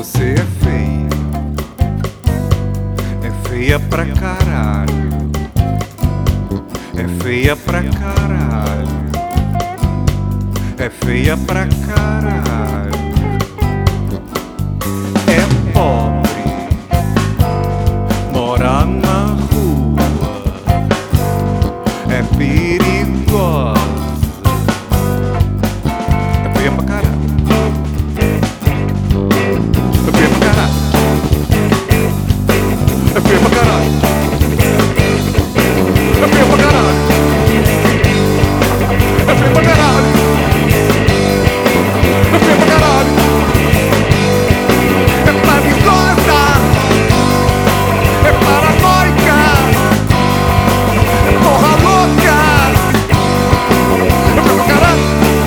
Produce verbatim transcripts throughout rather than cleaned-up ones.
Você é feia, é feia pra caralho, é feia pra caralho, é feia pra caralho. É pobre, mora na rua, é perigosa, é feia pra caralho. É feia pra caralho. É feia pra caralho. É feia pra caralho. É feia pra caralho. É feia pra caralho. É perigosa. É paranoica. É porra louca. É feia pra caralho.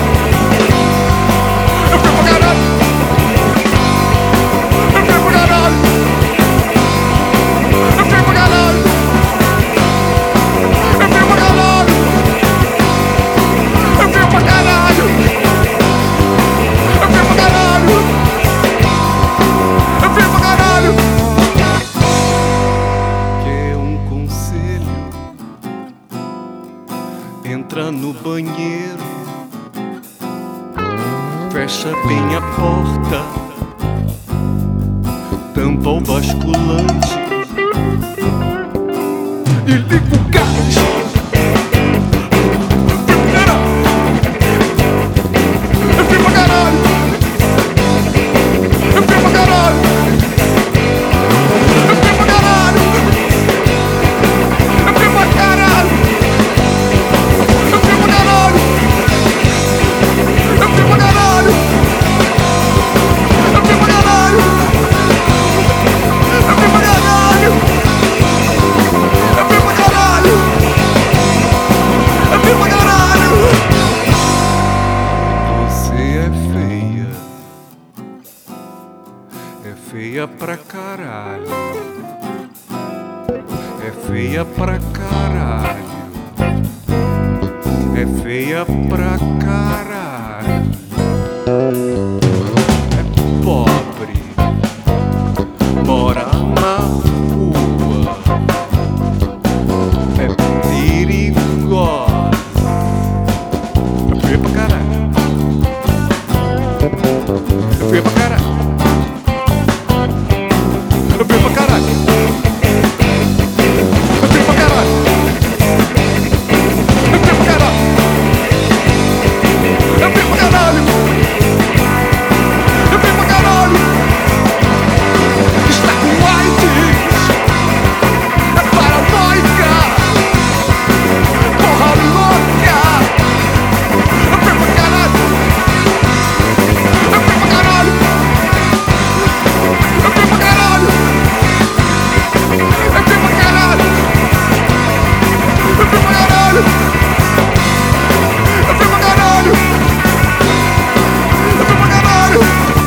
É feia pra caralho. É feia pra caralho. É feia pra caralho. É feia pra caralho. É feia pra caralho. É feia pra caralho. É feia pra caralho. Quer um conselho? Entra no banheiro, fecha bem a porta, tampa o basculante e liga o gás. É feio pra caralho. É feio pra caralho. É feio pra caralho. É feio pra caralho. É feio pra caralho. É feio pra caralho. É feio pra caralho. É feio pra caralho. É feio pra caralho. É feio pra caralho. Você é feia. É feia pra caralho. É feia pra caralho. É feia pra caralho. É pobre, mora na rua, é perigosa, é feia pra caralho. É feia pra caralho. É feia pra caralho. É feia pra caralho. É feia pra caralho. É feia pra caralho. É feia pra caralho. Está com AIDS. É paranoica. Porra louca. É feia pra caralho. É feia pra caralho. É feia pra caralho. É feia pra caralho. É feia pra caralho. É feia pra caralho. É feia pra caralho.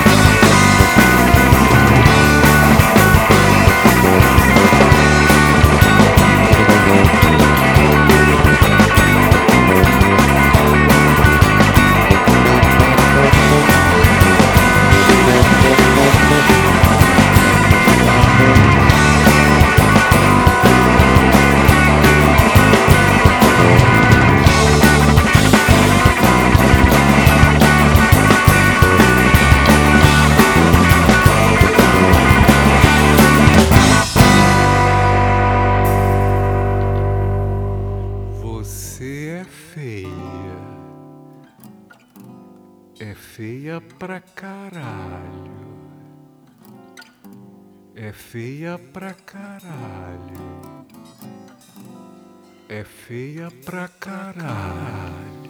Você é feia. É feia pra caralho. É feia pra caralho. É feia pra caralho.